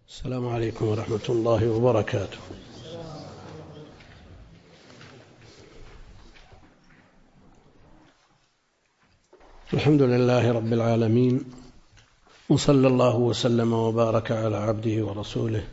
السلام عليكم ورحمة الله وبركاته. الحمد لله رب العالمين، وصلى الله وسلم وبارك على عبده ورسوله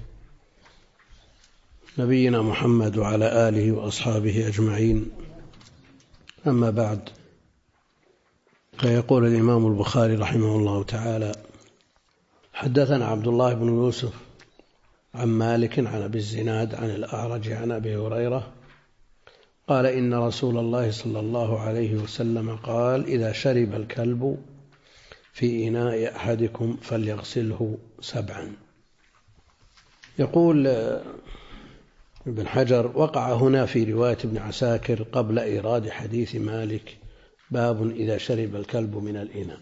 نبينا محمد وعلى آله وأصحابه أجمعين. أما بعد، فيقول الإمام البخاري رحمه الله تعالى: حدثنا عبد الله بن يوسف عن مالك عن أبي الزناد عن الأعرج عن أبي هريرة قال: إن رسول الله صلى الله عليه وسلم قال: إذا شرب الكلب في إناء أحدكم فليغسله 7. يقول ابن حجر: وقع هنا في رواية ابن عساكر قبل إيراد حديث مالك باب إذا شرب الكلب من الإناء.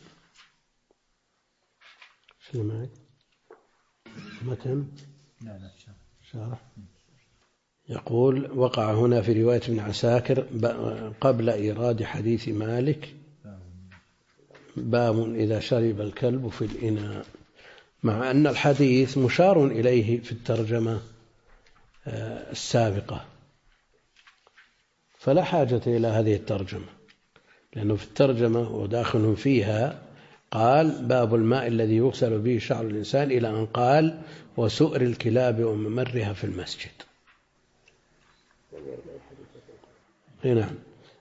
شو معك؟ متن؟ لا شارح. يقول: وقع هنا في رواية ابن عساكر قبل إيراد حديث مالك باب إذا شرب الكلب في الإناء، مع أن الحديث مشار إليه في الترجمة السابقة، فلا حاجة إلى هذه الترجمة، لأنه في الترجمة وداخل فيها قال: باب الماء الذي يغسل به شعر الإنسان، إلى أن قال: وسؤر الكلاب وممرها في المسجد. نعم.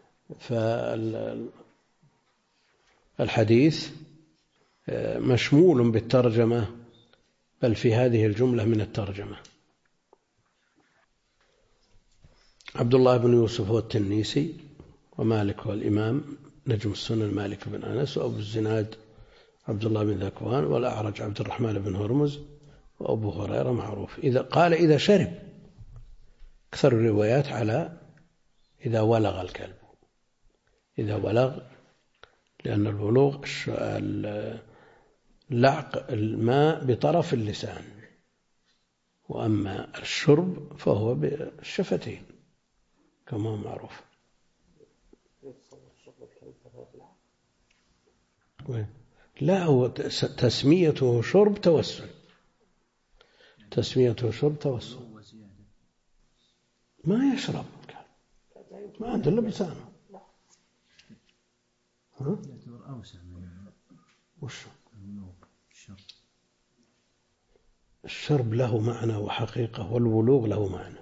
فالحديث مشمول بالترجمة، بل في هذه الجملة من الترجمة. عبد الله بن يوسف هو التنيسي، ومالك هو الإمام نجم السنن مالك بن أنس، وأبو الزناد عبد الله بن ذكوان، والأعرج عبد الرحمن بن هرمز، وأبو هريرة معروف. إذا شرب، أكثر الروايات على إذا ولغ الكلب، إذا ولغ، لأن الولوغ لعق الماء بطرف اللسان، وأما الشرب فهو بالشفتين كما هو معروف. لا، هو تسميته شرب توسل، تسميته شرب توسل. ما يشرب، ما عنده إلا بلسانه. الشرب له معنى وحقيقة، والولوغ له معنى.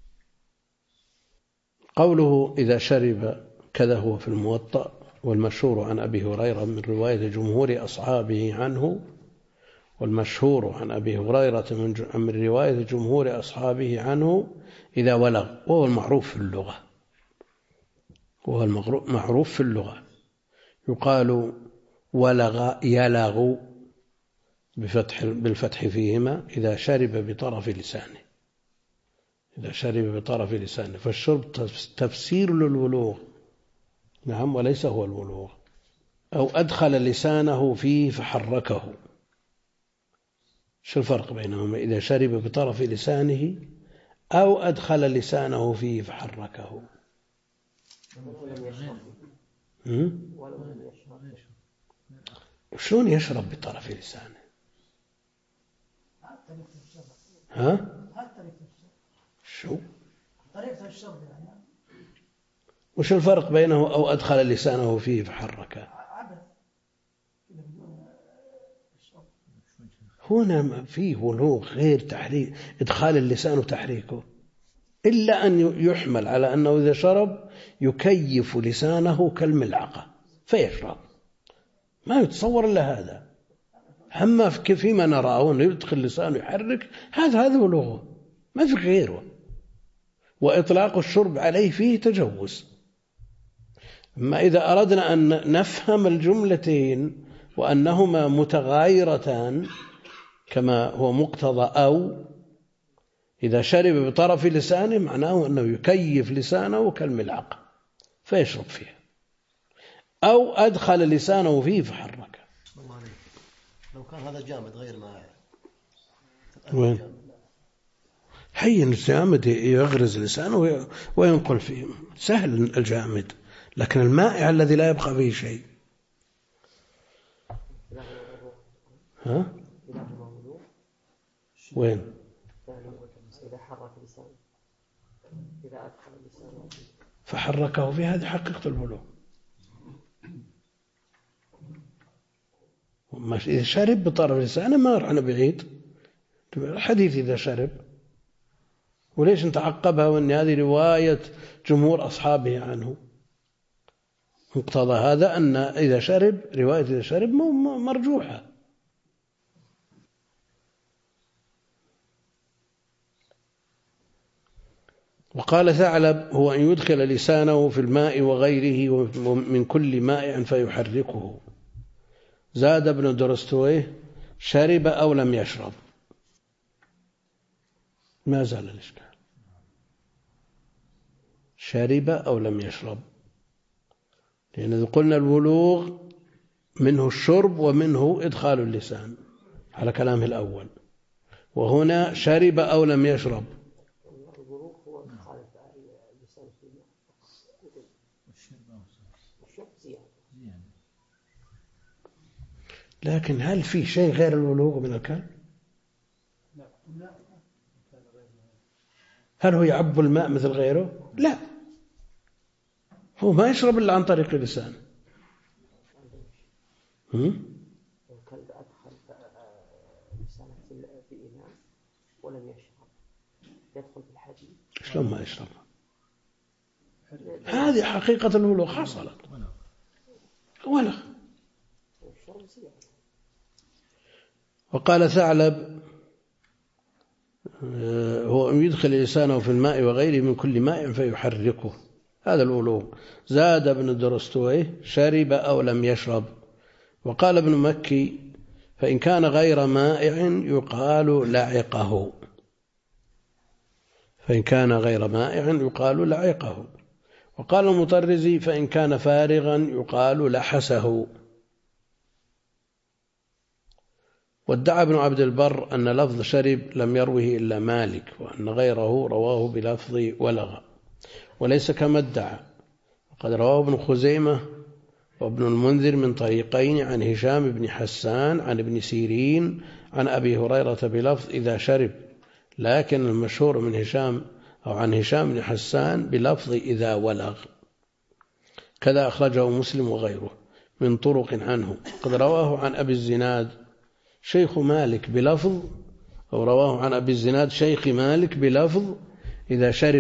قوله إذا شرب كذا هو في الموطأ، والمشهور عن أبي هريرة من رواية جمهور أصحابه عنه، والمشهور عن أبي هريرة من رواية جمهور أصحابه عنه إذا ولغ، وهو المعروف في اللغة، وهو المعروف في اللغة. يقال ولغ يلغ بالفتح فيهما إذا شرب بطرف لسانه، إذا شرب بطرف لسانه، فالشرب تفسير للولوغ، نعم، وليس هو الولوغ. أو أدخل لسانه فيه فحركه. شو الفرق بينهما؟ إذا شرب بطرف لسانه أو أدخل لسانه فيه فحركه. شلون يشرب بطرف لسانه؟ شو طريقة الشرب يعني؟ وش الفرق بينه أو أدخل لسانه فيه فحركه؟ هنا فيه ولوغ غير تحريك، إدخال اللسان وتحريكه، إلا أن يحمل على أنه إذا شرب يكيف لسانه كالملعقة فيشرب، ما يتصور إلا هذا. أما فيما نراه أنه يدخل لسانه يحرك، هذا ولوغ، ما في غيره. وإطلاق الشرب عليه فيه تجوز. أما إذا أردنا أن نفهم الجملتين وأنهما متغايرتان كما هو مقتضى، أو إذا شرب بطرف لسانه معناه أنه يكيف لسانه كالملعقة فيشرب فيها، أو أدخل لسانه فيه فحركه. لو كان هذا جامد غير مائع، وين حين الجامد يغرز لسانه وينقل فيه، سهل الجامد، لكن المائع الذي لا يبقى فيه شيء. وين؟ إذا حرك لسانه، إذا أدخل لسانه فحركه في هذه حقيقة البلوغ. إذا شرب بطرف لسانه ما رحنا بعيد الحديث إذا شرب. وليش انت عقبها وأن هذه رواية جمهور أصحابه عنه؟ مقتضى هذا أن إذا شرب رواية إذا شرب مرجوحة. وقال ثعلب هو أن يدخل لسانه في الماء وغيره من كل مائع فيحركه. زاد ابن درستويه شرب أو لم يشرب. ما زال الإشكال، شرب أو لم يشرب، لأن إذا قلنا البلوغ منه الشرب ومنه إدخال اللسان على كلامه الأول، وهنا شرب أو لم يشرب. لكن هل في شيء غير البلوغ من الكلب؟ هل هو يعب الماء مثل غيره؟ لا، هو ما يشرب إلا عن طريق اللسان. الكلب أدخل لسانه في إناء ولم يشرب، يدخل في الحديد. شلون ما يشرب؟ هذه حقيقة البلوغ حصلت. ولغ. وقال ثعلب هو أن يدخل لسانه في الماء وغيره من كل ماء فيحركه، هذا البلوغ. زاد ابن درستويه شرب أو لم يشرب. وقال ابن مكي فإن كان غير مائع يقال لعقه. فإن كان غير مائع يقال لعقه. وقال المطرزي فإن كان فارغا يقال لحسه. وادعى ابن عبد البر أن لفظ شرب لم يروه إلا مالك، وأن غيره رواه بلفظ ولغ، وليس كما ادعى. وقد رواه ابن خزيمة وابن المنذر من طريقين عن هشام بن حسان عن ابن سيرين عن أبي هريرة بلفظ إذا شرب، لكن المشهور من هشام أو عن هشام بن حسان بلفظ إذا ولغ. كذا أخرجه مسلم وغيره من طرق عنه. قد رواه عن أبي الزناد شيخ مالك بلفظ، أو رواه عن أبي الزناد شيخ مالك بلفظ إذا شرب.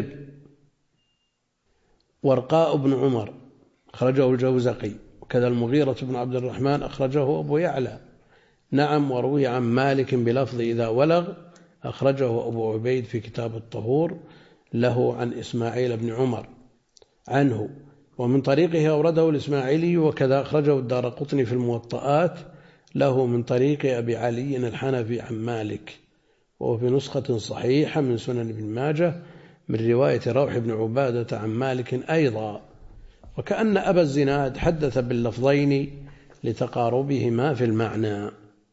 ورقاء بن عمر أخرجه الجوزقي، وكذا المغيرة بن عبد الرحمن أخرجه أبو يعلى. نعم، وروي عن مالك بلفظ إذا ولغ أخرجه أبو عبيد في كتاب الطهور له عن إسماعيل بن عمر عنه، ومن طريقه أورده الإسماعيلي، وكذا أخرجه الدارقطني في الموطئات له من طريق أبي علي الحنفي عن مالك، وهو في نسخة صحيحة من سنن ابن ماجه من رواية روح بن عبادة عن مالك أيضا. وكأن أبا الزناد حدث باللفظين لتقاربهما في المعنى.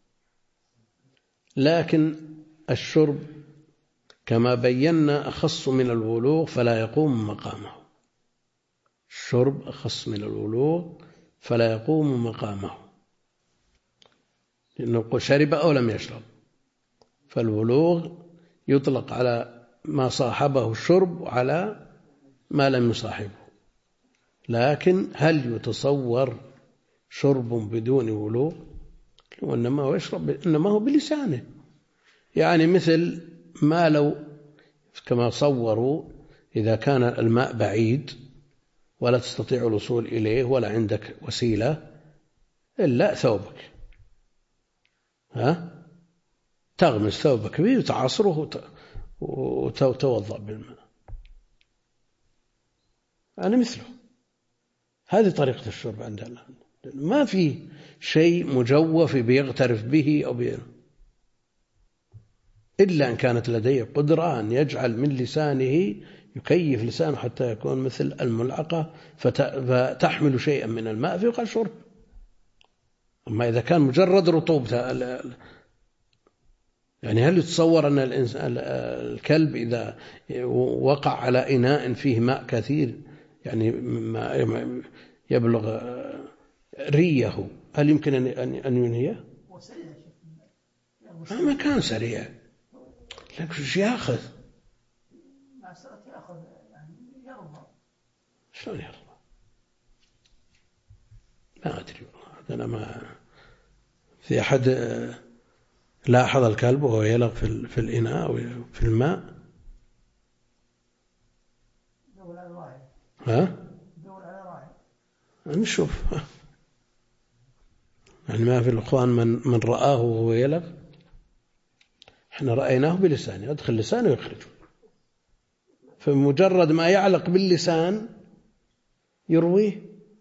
لكن الشرب كما بينا أخص من البلوغ فلا يقوم مقامه. الشرب أخص من البلوغ فلا يقوم مقامه، لأنه شرب أو لم يشرب. فالبلوغ يطلق على ما صاحبه الشرب وعلى ما لم يصاحبه. لكن هل يتصور شرب بدون بلوغ؟ وإنما هو يشرب، إنما هو بلسانه. يعني مثل ما لو كما صوروا إذا كان الماء بعيد ولا تستطيع الوصول إليه ولا عندك وسيلة إلا ثوبك، تغمس ثوبك به وتعصره وتوضأ بالماء، يعني مثله. هذه طريقة الشرب عندنا، ما في شيء مجوف بيغترف به أو إلا أن كانت لديه قدرة أن يجعل من لسانه يكيف لسانه حتى يكون مثل الملعقة فتحمل شيئا من الماء فيقال شرب. أما إذا كان مجرد رطوبة، يعني هل يتصور أن الكلب إذا وقع على إناء فيه ماء كثير يعني ما يبلغ ريه، هل يمكن أن ينهيه؟ ما كان سريع، لكن شو يأخذ؟ يعني يرضى. شلون يرضى؟ ما أدري والله. أنا ما في أحد لاحظ الكلب وهو يلغ في الإناء أو في الماء؟ دور على راعي. ها؟ دور على راعي. نشوف. يعني ما في الإخوان من رآه وهو يلغ؟ احنا رأيناه بلسانه، يدخل لسانه ويخرجه، فمجرد ما يعلق باللسان يرويه.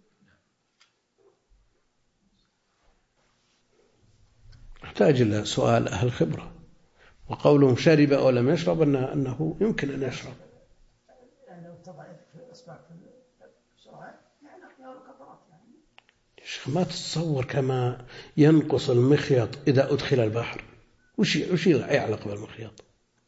يحتاج إلى سؤال أهل خبرة. وقولهم شرب أو لم يشرب أنه يمكن أن يشرب. يعني لو تضع في إصبعك بسرعة يعني قطرات يعني. يا شيخ ما تتصور كما ينقص المخيط إذا أدخل البحر. وش يعلق بالمخيط؟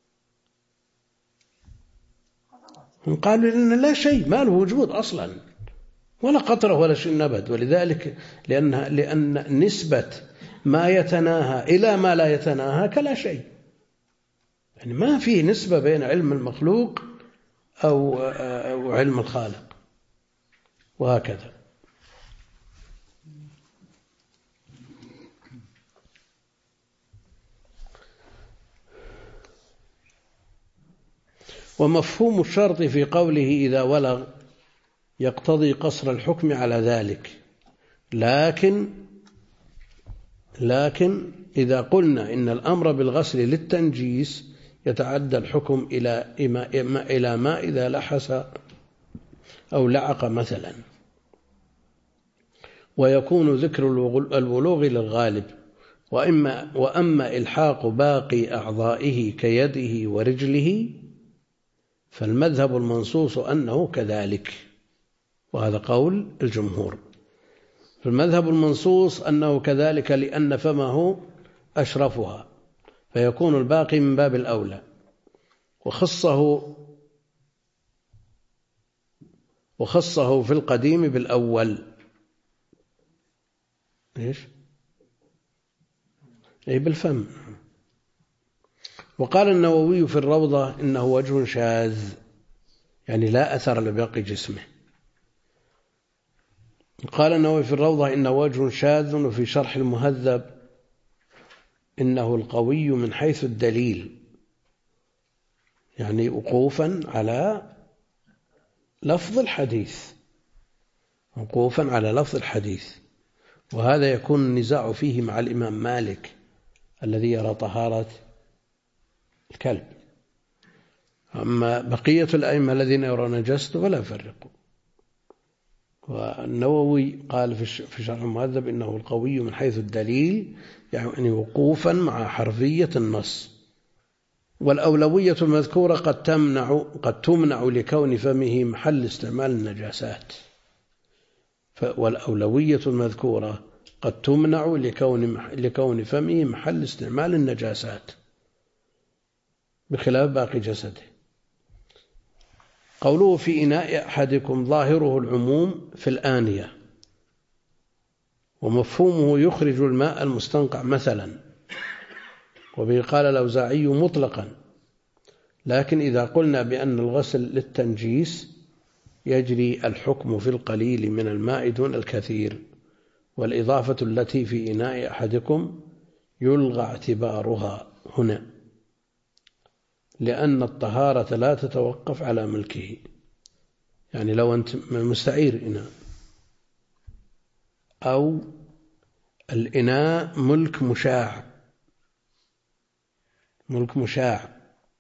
هم قالوا إن لا شيء، ما له وجود أصلا، ولا قطرة ولا شيء نبت. ولذلك لأن نسبة ما يتناهى إلى ما لا يتناهى كلا شيء، يعني ما في نسبة بين علم المخلوق أو علم الخالق، وهكذا. ومفهوم الشرط في قوله إذا ولغ يقتضي قصر الحكم على ذلك، لكن إذا قلنا إن الأمر بالغسل للتنجيس يتعدى الحكم إلى ما إذا لحس أو لعق مثلا، ويكون ذكر الولوغ للغالب. وأما إلحاق باقي أعضائه كيده ورجله فالمذهب المنصوص أنه كذلك، وهذا قول الجمهور. فالمذهب المنصوص أنه كذلك لأن فمه أشرفها، فيكون الباقي من باب الأولى. وخصه في القديم بالأول. إيش؟ أي بالفم. وقال النووي في الروضة إنه وجه شاذ، يعني لا أثر لباقي جسمه. قال النووي في الروضة إنه وجه شاذ، وفي شرح المهذب إنه القوي من حيث الدليل، يعني وقوفا على لفظ الحديث، وقوفا على لفظ الحديث. وهذا يكون النزاع فيه مع الإمام مالك الذي يرى طهارة الكلب. أما بقية الأئمة الذين يرون نجاسته فلا يفرقوا. والنووي قال في شرح المهذب إنه القوي من حيث الدليل، يعني وقوفا مع حرفية النص. والأولوية المذكورة قد تمنع لكون فمه محل استعمال النجاسات. والأولوية المذكورة قد تمنع لكون فمه محل استعمال النجاسات بخلاف باقي جسده. قوله في إناء أحدكم ظاهره العموم في الآنية، ومفهومه يخرج الماء المستنقع مثلا، وبه قال الأوزاعي مطلقا. لكن إذا قلنا بأن الغسل للتنجيس يجري الحكم في القليل من الماء دون الكثير، والإضافة التي في إناء أحدكم يلغى اعتبارها هنا، لأن الطهارة لا تتوقف على ملكه. يعني لو أنت مستعير إناء أو الإناء ملك مشاع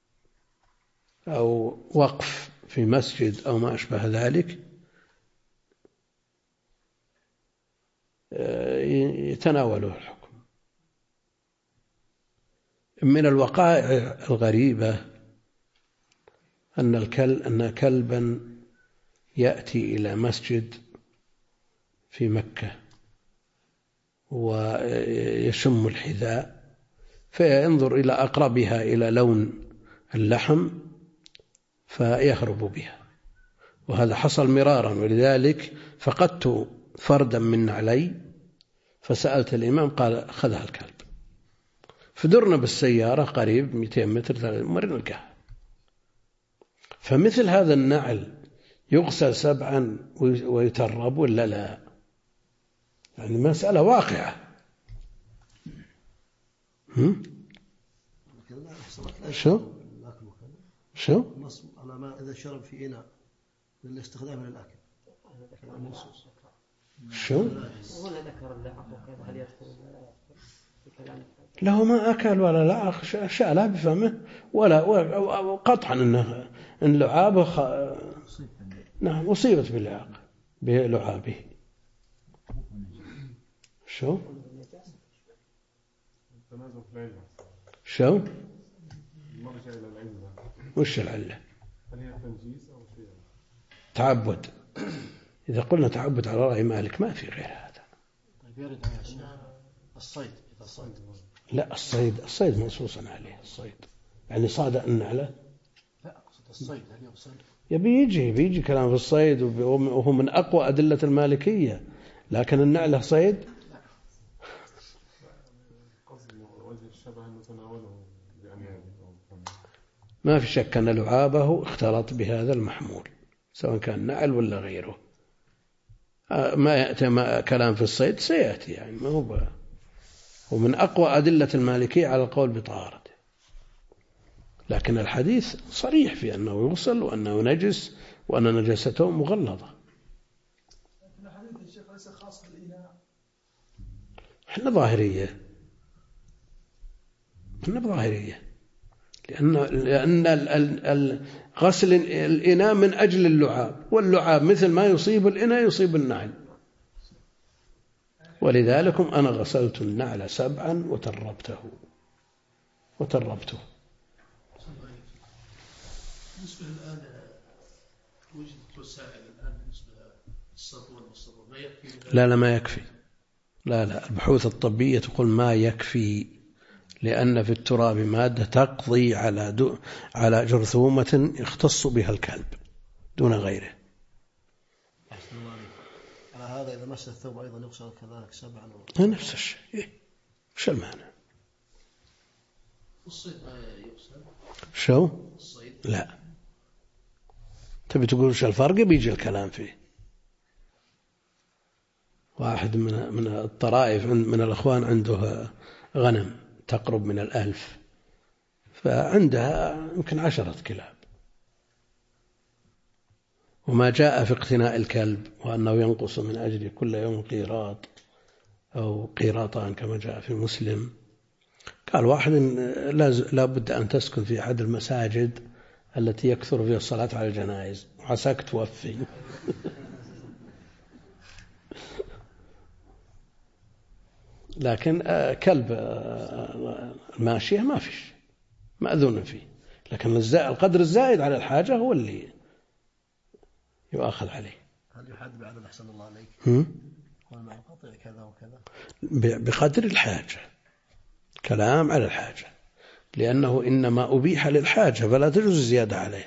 أو وقف في مسجد أو ما أشبه ذلك، يتناوله الحكم. من الوقائع الغريبة أن كلبا يأتي إلى مسجد في مكة ويشم الحذاء، فينظر إلى أقربها إلى لون اللحم فيهرب بها، وهذا حصل مرارا. ولذلك فقدت فردا من نعلي فسألت الإمام قال أخذها الكلب. فدرنا بالسيارة قريب 200 متر مرنا الكهف. فمثل هذا النعل يغسل 7 ويترب ولا لا؟ يعني مسألة واقعة. شو؟ على ما إذا شرب في إناء للاستخدام للأكل. شو؟ ولا ذكر اللعق وكذا، هل يدخل في كلام؟ له ما أكل ولا لعق، شالها بفمه ولا قطعا إن لعابه نعم أصيبت باللعق بلعابه. شو؟ شو؟ وش العلة؟ هل هي تنجيس أو شيء؟ تعبد. إذا قلنا تعبد على رأي مالك ما في غير هذا. يرد الصيد. لا الصيد منصوصا عليه الصيد، يعني صاد النعلة. لا أقصد الصيد هل يغسل؟ بيجي كلام في الصيد وهو من أقوى أدلة المالكية، لكن النعلة صيد. ما في شك أن لعابه اختلط بهذا المحمول سواء كان نعل ولا غيره. ما يأتي كلام في الصيد سيأتي، يعني ما هو ومن أقوى أدلة المالكية على القول بطهارته، لكن الحديث صريح في أنه يغسل وأنه نجس وأن نجاسته مغلظة. لكن الحديث يا شيخ ليس خاص بالإناء. احنا ظاهرية لأن غسل الإناء من أجل اللعاب، واللعاب مثل ما يصيب الإناء يصيب النعل، ولذلك أنا غسلت النعل 7 وتربته. بالنسبة الآن وجدت وسائل الآن بالنسبة للصابون والصابون ما يكفي؟ لا ما يكفي. لا البحوث الطبية تقول ما يكفي، لأن في التراب مادة تقضي على جرثومة يختص بها الكلب دون غيره. على هذا إذا مس الثوب أيضا يغسل كذلك 7 نفس الشيء. وش المانع؟ الصيد ما يغسل. شو؟ الصيد لا. تبي تقول وش الفرق؟ بيجي الكلام فيه. واحد من الطرائف من الأخوان عنده غنم تقرب من 1000، فعندها يمكن 10 كلاب، وما جاء في اقتناء الكلب وأنه ينقص من أجل كل يوم قيراط أو قيراطان كما جاء في مسلم. قال واحد لا بد أن تسكن في أحد المساجد التي يكثر فيها الصلاة على الجنائز وعساك توفي. لكن كلب الماشية ما فيش مأذون فيه، لكن القدر الزائد على الحاجة هو اللي يؤخذ عليه. هل يحد بعدد أحسن الله عليك؟ هو المنقطع كذا وكذا بقدر الحاجة، كلام على الحاجة، لأنه إنما أبيح للحاجة فلا تجوز الزيادة عليه.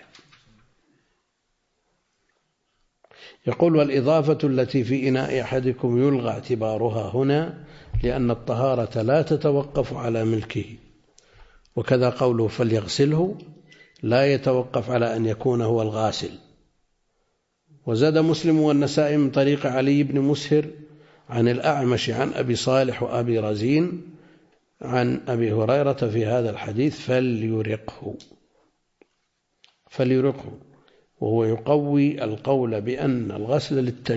يقول والإضافة التي في إناء أحدكم يلغى اعتبارها هنا لأن الطهارة لا تتوقف على ملكه، وكذا قوله فليغسله لا يتوقف على أن يكون هو الغاسل. وزاد مسلم والنسائي من طريق علي بن مسهر عن الأعمش عن أبي صالح وأبي رزين عن أبي هريرة في هذا الحديث فليرقه، وهو يقوي القول بأن الغسل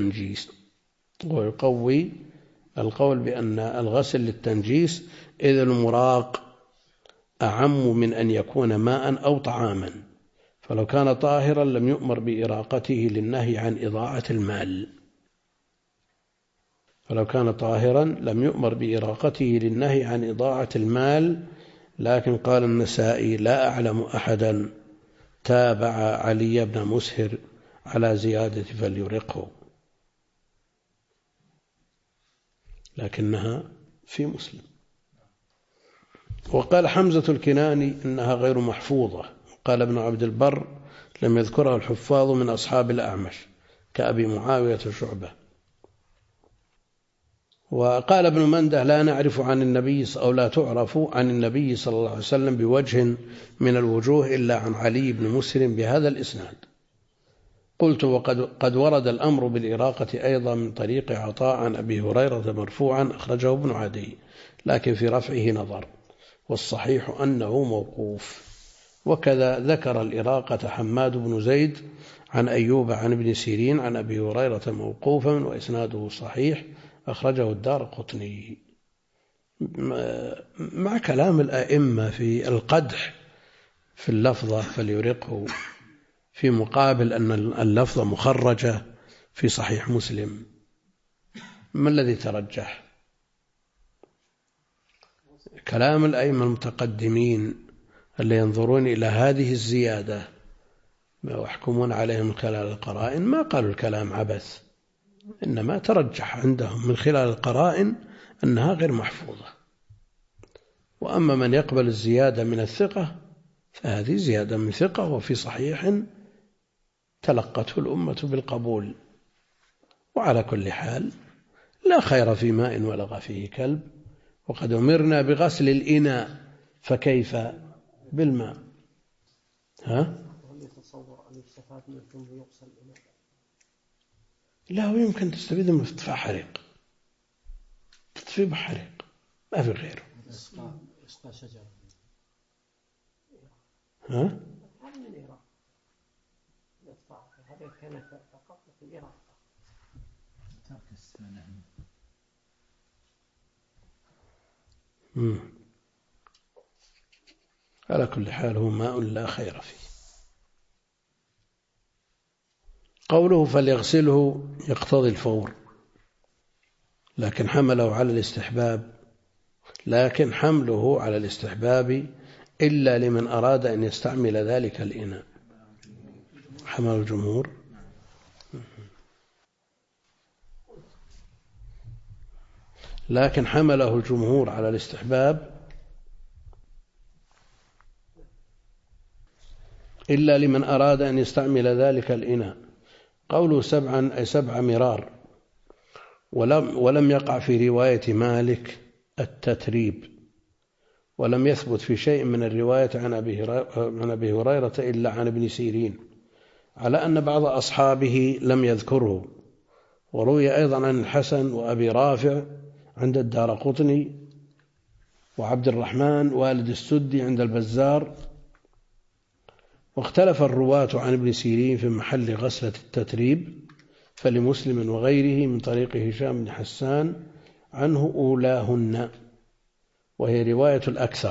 للتنجيس، إذ المراق أعم من أن يكون ماء أو طعاما، فلو كان طاهرا لم يؤمر بإراقته للنهي عن إضاعة المال. لكن قال النسائي لا أعلم أحدا تابع علي بن مسهر على زيادة فليرقه، لكنها في مسلم. وقال حمزة الكناني إنها غير محفوظة. قال ابن عبد البر لم يذكرها الحفاظ من أصحاب الأعمش كأبي معاوية شعبة. وقال ابن منده لا نعرف عن النبي أو لا تعرف عن النبي صلى الله عليه وسلم بوجه من الوجوه إلا عن علي بن مسلم بهذا الإسناد. قلت وقد ورد الأمر بالإراقة أيضا من طريق عطاء عن أبي هريرة مرفوعا أخرجه ابن عدي، لكن في رفعه نظر، والصحيح أنه موقوف. وكذا ذكر الإراقة حماد بن زيد عن أيوب عن ابن سيرين عن أبي هريرة موقوفا وإسناده صحيح أخرجه الدارقطني. مع كلام الأئمة في القدح في اللفظة فليرقه، في مقابل أن اللفظة مخرجة في صحيح مسلم. ما الذي ترجح؟ كلام الأئمة المتقدمين اللي ينظرون إلى هذه الزيادة ويحكمون عليهم من خلال القرائن، ما قالوا الكلام عبث، إنما ترجح عندهم من خلال القرائن أنها غير محفوظة. وأما من يقبل الزيادة من الثقة فهذه زيادة من ثقة وفي صحيح تلقته الأمة بالقبول. وعلى كل حال لا خير في ماء ولغ فيه كلب، وقد أمرنا بغسل الإناء فكيف بالماء؟ ها؟ هل يتصور أن يستفاد من ثم يغسل الإناء؟ لا، ويمكن تستفيد من اطفاء حريق، تطفي بحريق ما في غيره. إسقاء شجرة. ها؟ هذا من الإراقة. هذا كان فقط في الإراقة. ترك السنة. على كل حال هو ماء لا خير فيه. قوله فليغسله يقتضي الفور، لكن حمله على الاستحباب إلا لمن أراد أن يستعمل ذلك الإناء. حمل الجمهور. لكن حمله الجمهور على الاستحباب إلا لمن أراد أن يستعمل ذلك الإناء. قوله 7 أي 7 مرار، ولم يقع في رواية مالك التتريب، ولم يثبت في شيء من الرواية عن أبي هريرة إلا عن ابن سيرين، على أن بعض أصحابه لم يذكره. وروي أيضا عن الحسن وأبي رافع عند الدارقطني وعبد الرحمن والد السدي عند البزار. واختلف الرواة عن ابن سيرين في محل غسلة التتريب، فلمسلم وغيره من طريق هشام بن حسان عنه أولاهن، وهي رواية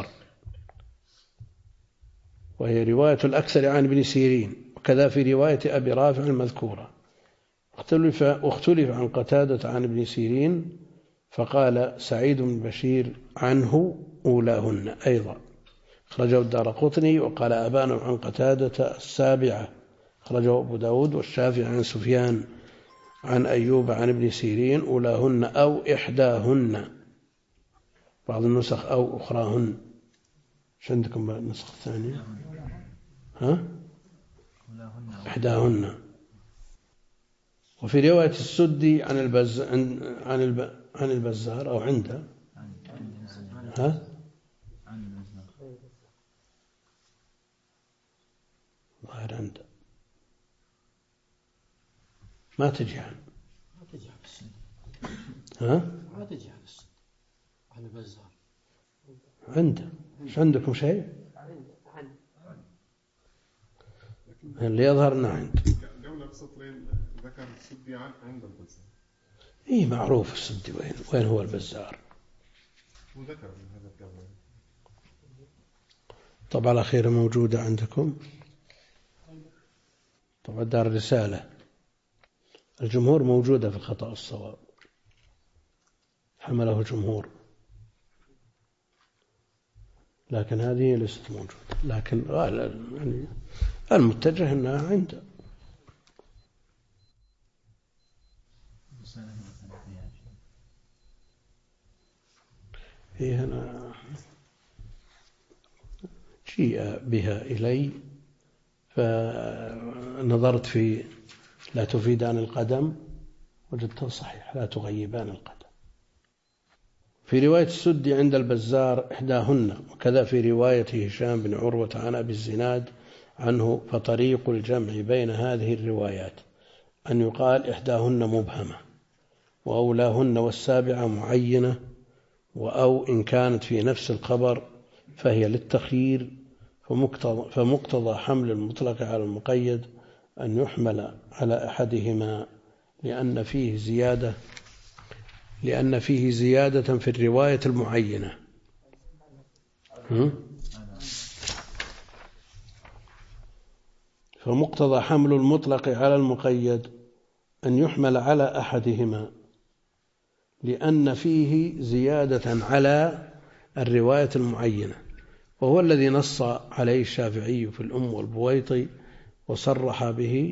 الأكثر عن ابن سيرين، وكذا في رواية أبي رافع المذكورة. واختلف عن قتادة عن ابن سيرين، فقال سعيد بن بشير عنه أولاهن أيضا، أخرجه الدارقطني. وقال أبان عن قتادة 7، أخرجه أبو داود والشافعي عن سفيان عن أيوب عن ابن سيرين أولاهن أو إحداهن، بعض النسخ أو أخراهن. شو عندكم النسخ الثانية؟ ها؟ إحداهن. وفي رواية السدي عن البزار أو عنده، ها؟ ظاهر عنده، ما تجي عن ها؟ ما تجي على السد عن البزار عنده. مش عندكم شيء؟ اللي يظهر أنه عنده. قبل بسطرين ذكر السدي عند البزار. إيه معروف السدي وين هو البزار. وذكر هذا قبل. طبعا الأخيرة موجودة عندكم، طبعا دار الرسالة الجمهور موجودة في الخطأ والصواب، حمله الجمهور، لكن هذه ليست موجودة. لكن يعني المتجه أنها عنده. هي هنا جيء بها إلي فنظرت في لا تفيدان القدم، وجدتها صحيح لا تغيبان القدم. في رواية السدي عند البزار إحداهن، وكذا في رواية هشام بن عروة عن أبي الزناد عنه. فطريق الجمع بين هذه الروايات أن يقال إحداهن مبهمة، وأولاهن والسابعة معينة، أو إن كانت في نفس الخبر فهي للتخيير. فمقتضى حمل المطلق على المقيد أن يحمل على أحدهما لأن فيه زيادة في الرواية المعينة. فمقتضى حمل المطلق على المقيد أن يحمل على أحدهما لأن فيه زيادة على الرواية المعينة، وهو الذي نص عليه الشافعي في الأم والبويطي، وصرح به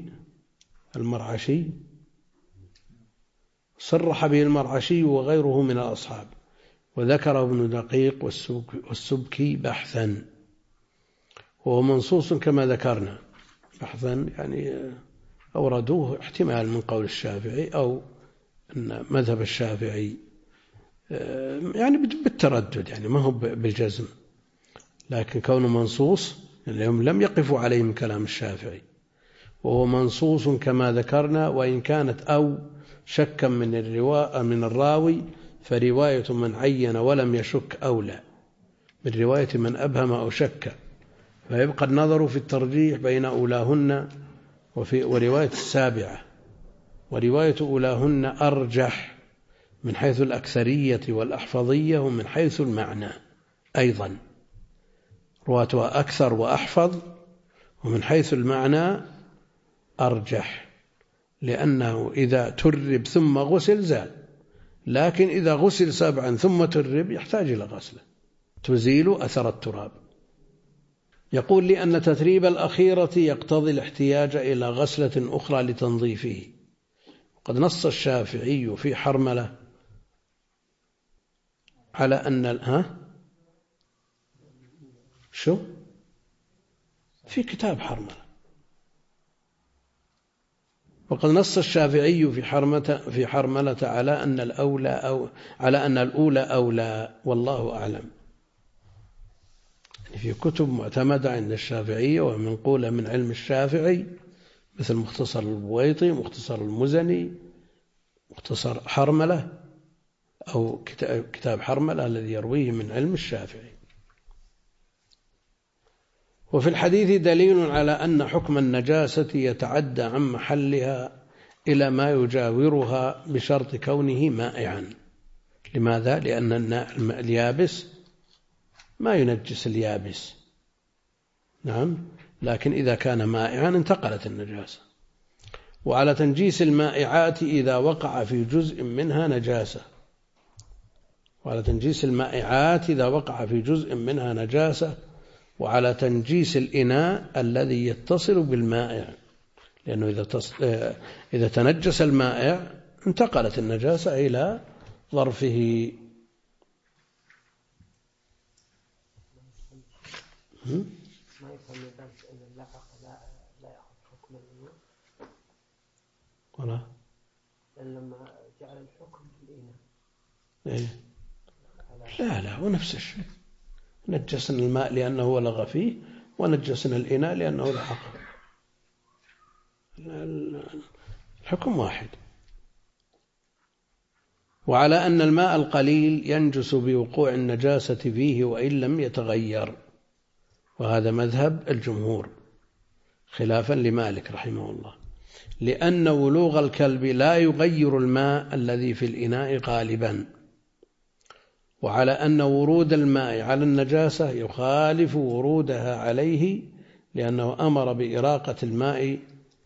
المرعشي وغيره من الأصحاب، وذكره ابن دقيق والسبكي بحثا. وهو منصوص كما ذكرنا بحثا، يعني أوردوه احتمال من قول الشافعي أو أن مذهب الشافعي يعني بالتردد، يعني ما هو بالجزم، لكن كونه منصوص اليوم لم يقفوا عليه من كلام الشافعي، وهو منصوص كما ذكرنا. وإن كانت أو شكا من الراوي فرواية من عين ولم يشك أولى من رواية من أبهم أو شك، فيبقى النظر في الترجيح بين أولاهن ورواية السابعة. ورواية أولاهن أرجح من حيث الأكثرية والأحفظية ومن حيث المعنى أيضا، رواتها أكثر وأحفظ، ومن حيث المعنى أرجح، لأنه إذا ترب ثم غسل زال، لكن إذا غسل 7 ثم ترب يحتاج إلى غسله تزيل أثر التراب. يقول لأن تتريب الأخيرة يقتضي الاحتياج إلى غسلة أخرى لتنظيفه. وقد نص الشافعي في حرملة على أن في كتاب حرملة، وقد نص الشافعي في حرملة على أن الأولى أولى، والله أعلم. في كتب معتمدة عند الشافعية ومنقولة من علم الشافعي مثل مختصر البويطي، مختصر المزني، مختصر حرملة أو كتاب حرملة الذي يرويه من علم الشافعي. وفي الحديث دليل على أن حكم النجاسة يتعدى عن محلها إلى ما يجاورها بشرط كونه مائعا. لماذا؟ لأن الماء اليابس ما ينجس اليابس، نعم، لكن إذا كان مائعا انتقلت النجاسة. وعلى تنجيس المائعات إذا وقع في جزء منها نجاسة، وعلى تنجيس الإناء الذي يتصل بالمائع، لأنه إذا تنجس المائع انتقلت النجاسة إلى ظرفه. ما يفهم من ذلك أن اللحق لا يأخذ حكم الوضوء، ولا لما جعل الحكم بالإناء. لا هو نفس الشيء، نجسنا الماء لأنه ولغ فيه، ونجسنا الإناء لأنه لحق، الحكم واحد. وعلى أن الماء القليل ينجس بوقوع النجاسة فيه وإن لم يتغير، وهذا مذهب الجمهور خلافا لمالك رحمه الله، لأن ولوغ الكلب لا يغير الماء الذي في الإناء غالبا. وعلى أن ورود الماء على النجاسة يخالف ورودها عليه، لأنه أمر بإراقة الماء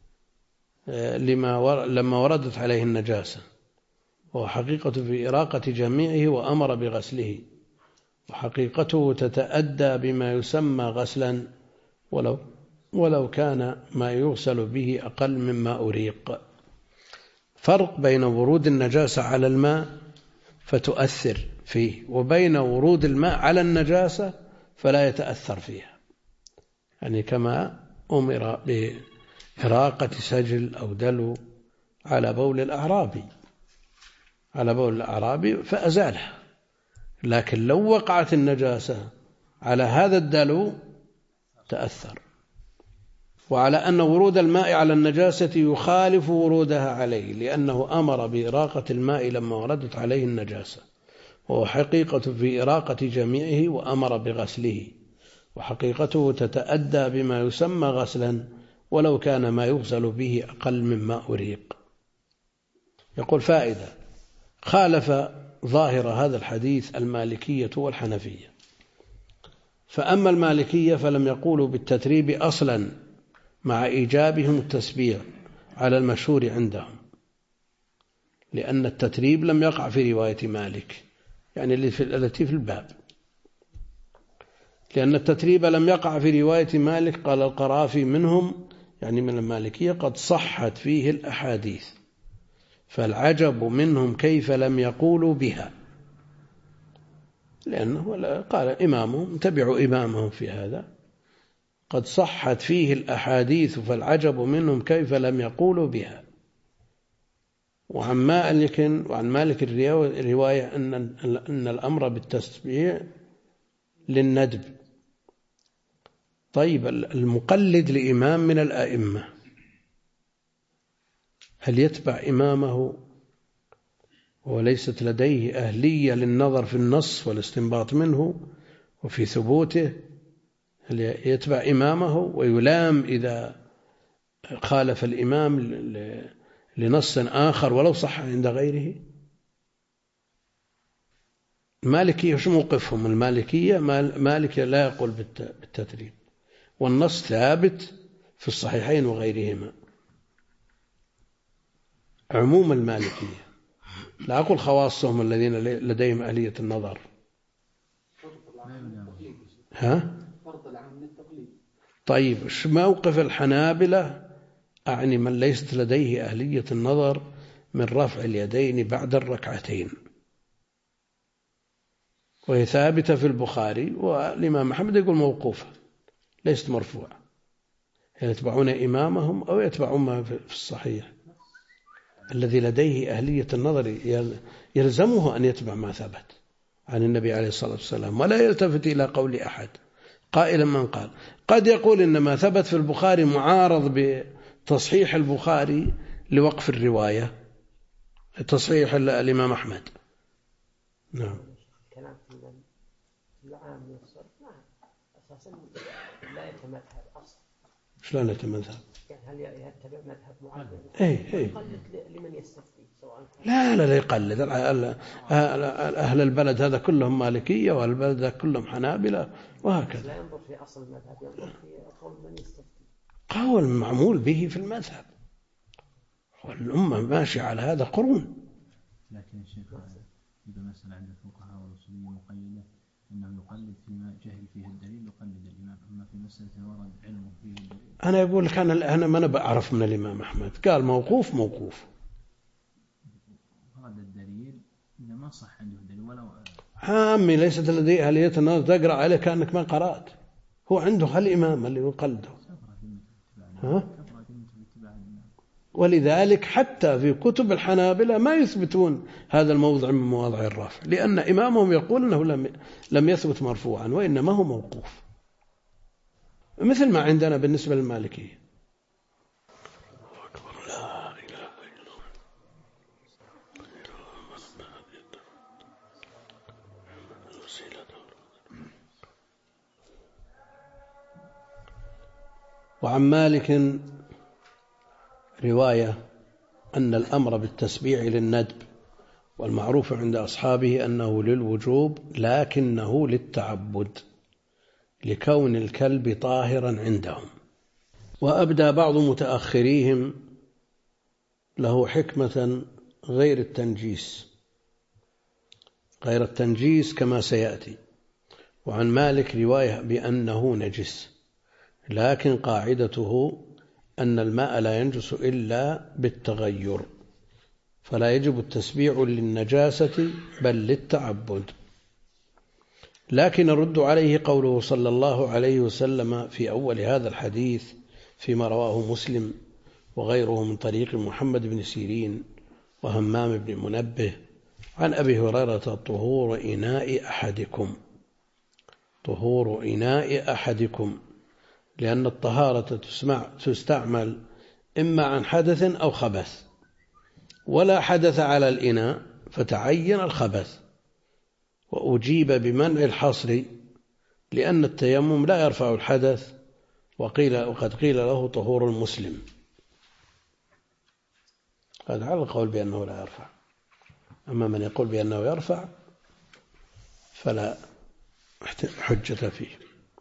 لما وردت عليه النجاسة، وحقيقة في إراقة جميعه، وأمر بغسله، وحقيقته تتأدى بما يسمى غسلا ولو كان ما يغسل به أقل مما أريق. فرق بين ورود النجاسة على الماء فتؤثر فيه، وبين ورود الماء على النجاسة فلا يتأثر فيها، يعني كما أمر بإراقة سجل أو دلو على بول الأعرابي فأزالها، لكن لو وقعت النجاسة على هذا الدلو تأثر. وعلى أن ورود الماء على النجاسة يخالف ورودها عليه، لأنه أمر بإراقة الماء لما وردت عليه النجاسة، وهو حقيقة في إراقة جميعه، وأمر بغسله، وحقيقته تتأدى بما يسمى غسلا ولو كان ما يغسل به أقل مما أريق. يقول فائدة: خالف ظاهر هذا الحديث المالكية والحنفية. فأما المالكية فلم يقولوا بالتتريب أصلا مع إيجابهم التسبيع على المشهور عندهم، لأن التتريب لم يقع في رواية مالك، يعني التي في الباب، لأن التتريب لم يقع في رواية مالك. قال القرافي منهم، يعني من المالكية، قد صحت فيه الأحاديث، فالعجب منهم كيف لم يقولوا بها، لأنه قال إمامهم، تبعوا إمامهم في هذا، قد صحت فيه الأحاديث فالعجب منهم كيف لم يقولوا بها. وعن مالك الرواية أن الأمر بالتسبيح للندب. طيب، المقلد لإمام من الآئمة هل يتبع إمامه وليست لديه أهلية للنظر في النص والاستنباط منه وفي ثبوته؟ هل يتبع إمامه ويلام إذا خالف الإمام لنص آخر ولو صح عند غيره؟ المالكية شو موقفهم؟ المالكية مالكية لا يقول بالتتريب، والنص ثابت في الصحيحين وغيرهما. عموم المالكية، لا أقول خواصهم الذين لديهم أهلية النظر. طيب، موقف الحنابلة؟ أعني من ليست لديه أهلية النظر من رفع اليدين بعد الركعتين، وهي ثابتة في البخاري، والإمام محمد يقول موقوفة ليست مرفوعة. يتبعون إمامهم أو يتبعون ما في الصحيح. الذي لديه أهلية النظر يلزمه أن يتبع ما ثبت عن النبي عليه الصلاة والسلام، ولا يلتفت إلى قول أحد قائلا من قال. قد يقول إن ما ثبت في البخاري معارض بتصحيح البخاري لوقف الرواية، تصحيح الإمام أحمد. نعم. كلام في العام يصير أساسا لا يتمذهب أصلا. شلون يتمذهب؟ يعني هل يتبع مذهب معين؟ يقلد لمن يستفتي سواء لا يقلد. أهل البلد هذا كلهم مالكية، والبلد هذا كلهم حنابلة، وهكذا. لا ينظر في أصل المذهب، ينظر في قول من يستفتي، قول معمول به في المذهب، والأمة ماشية على هذا قرون. لكن الشيخ إذا مثلا عند الفقهاء والأصوليين مقيدة أنه يقلد فيما جهل فيه الدليل، يقلد الإمام، أما في مسألة ورد علمه فيه الدليل. أنا يقول لك أنا ما بعرف من الإمام أحمد قال موقوف. ورد الدليل إذا ما صح عنده الدليل ولو عامي ليست لديه أهلية النظر تقرأ عليه كأنك ما قرأت. هو عنده الإمام اللي يقلده. ولذلك حتى في كتب الحنابلة ما يثبتون هذا الموضع من مواضع الرفع، لأن إمامهم يقول أنه لم يثبت مرفوعا، وإنما هو موقوف، مثل ما عندنا بالنسبة للمالكية. لا إله إلا الله. وعن مالك رواية أن الأمر بالتسبيع للندب، والمعروف عند أصحابه أنه للوجوب لكنه للتعبد لكون الكلب طاهرا عندهم. وأبدى بعض متأخريهم له حكمة غير التنجيس كما سيأتي. وعن مالك رواية بأنه نجس، لكن قاعدته أن الماء لا ينجس إلا بالتغير، فلا يجب التسبيع للنجاسة بل للتعبد. لكن الرد عليه قوله صلى الله عليه وسلم في أول هذا الحديث فيما رواه مسلم وغيره من طريق محمد بن سيرين وهمام بن منبه عن أبي هريرة طهور إناء أحدكم، لأن الطهارة تستعمل إما عن حدث أو خبث، ولا حدث على الإناء فتعين الخبث، وأجيب بمنع الحصر لأن التيمم لا يرفع الحدث، وقد قيل له طهور المسلم. هذا على القول بأنه لا يرفع، أما من يقول بأنه يرفع فلا حجة فيه.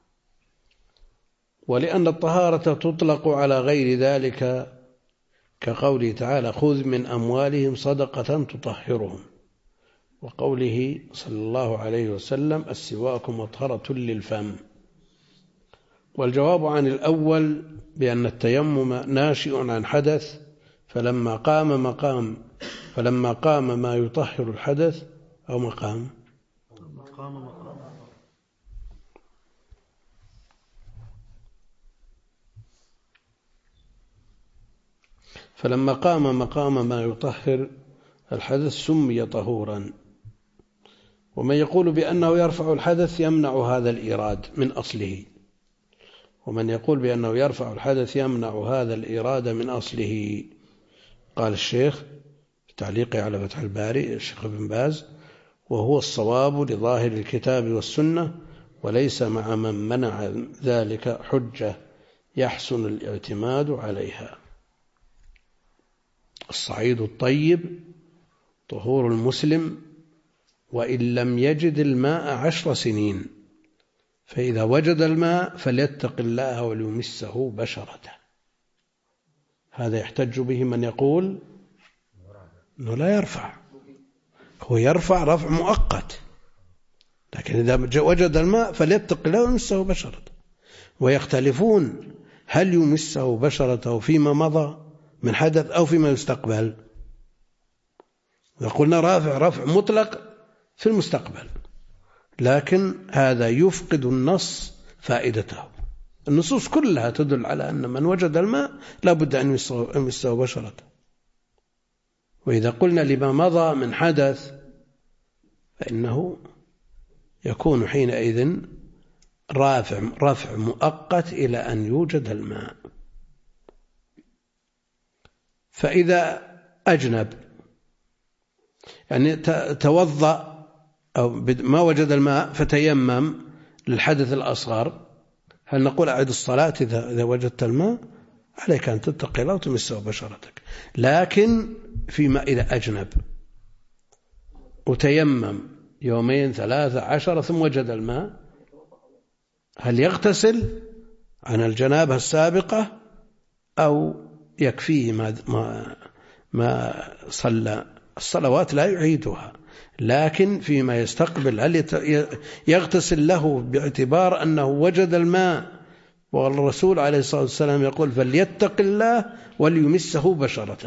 ولأن الطهارة تطلق على غير ذلك كقوله تعالى خذ من أموالهم صدقة تطهرهم، وقوله صلى الله عليه وسلم السواك مطهرة للفم. والجواب عن الأول بأن التيمم ناشئ عن حدث، فلما قام ما يطهر الحدث أو مقام فلما قام مقام ما يطهر الحدث سمي طهورا. ومن يقول بأنه يرفع الحدث يمنع هذا الإيراد من أصله، من أصله. قال الشيخ في تعليقه على فتح الباري الشيخ ابن باز: وهو الصواب لظاهر الكتاب والسنة، وليس مع من منع ذلك حجة يحسن الاعتماد عليها. الصعيد الطيب طهور المسلم وإن لم يجد الماء 10 سنين، فإذا وجد الماء فليتق الله وليمسه بشرته. هذا يحتج به من يقول أنه لا يرفع، هو يرفع رفع مؤقت، لكن إذا وجد الماء فليتق الله ويمسه بشرته. ويختلفون هل يمسه بشرته فيما مضى من حدث أو فيما يستقبل. قلنا رفع مطلق في المستقبل، لكن هذا يفقد النص فائدته. النصوص كلها تدل على أن من وجد الماء لا بد أن يمسه بشرته. وإذا قلنا لما مضى من حدث فإنه يكون حينئذ رفع مؤقت إلى أن يوجد الماء. فإذا أجنب يعني توضأ أو ما وجد الماء فتيمم للحدث الأصغر، هل نقول أعد الصلاة إذا وجدت الماء؟ عليك أن تتقي الله وتمسه بشرتك. لكن فيما إذا أجنب وتيمم 2 3 10 ثم وجد الماء، هل يغتسل عن الجنابة السابقة أو يكفيه ما صلى؟ الصلوات لا يعيدها، لكن فيما يستقبل هل يغتسل له باعتبار أنه وجد الماء؟ والرسول عليه الصلاة والسلام يقول فليتق الله وليمسه بشرته.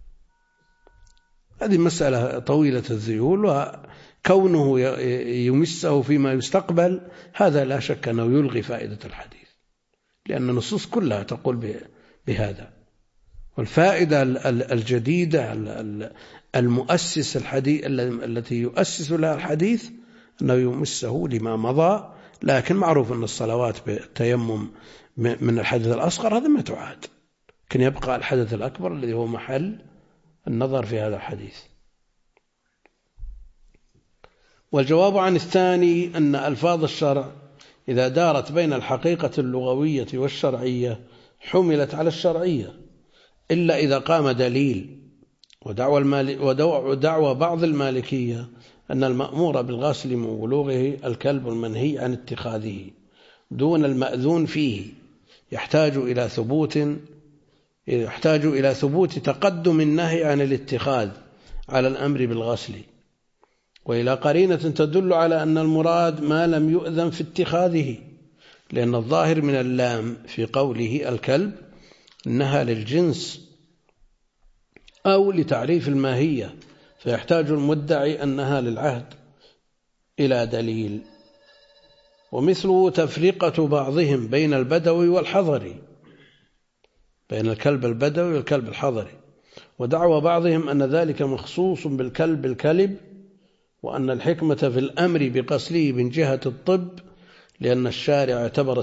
هذه مسألة طويلة الذيول، وكونه يمسه فيما يستقبل هذا لا شك أنه يلغي فائدة الحديث، لأن النصوص كلها تقول بهذا. والفائدة الجديدة المؤسس الحديث التي يؤسس لها الحديث أنه يمسه لما مضى، لكن معروف أن الصلوات بالتيمم من الحدث الأصغر هذا ما تعاد، لكن يبقى الحدث الأكبر الذي هو محل النظر في هذا الحديث. والجواب عن الثاني أن ألفاظ الشرع إذا دارت بين الحقيقة اللغوية والشرعية حملت على الشرعية، إلا إذا قام دليل. ودعوى بعض المالكية أن المأمور بالغسل من بلوغه الكلب المنهي عن اتخاذه دون المأذون فيه يحتاج إلى ثبوت تقدم النهي عن الاتخاذ على الأمر بالغسل، وإلى قرينة تدل على أن المراد ما لم يؤذن في اتخاذه، لأن الظاهر من اللام في قوله الكلب إنها للجنس أو لتعريف الماهية، فيحتاج المدعي أنها للعهد إلى دليل. ومثله تفرقة بعضهم بين البدوي والحضري، بين الكلب البدوي والكلب الحضري، ودعوى بعضهم أن ذلك مخصوص بالكلب الكلب وأن الحكمة في الأمر بغسله من جهة الطب لأن الشارع اعتبر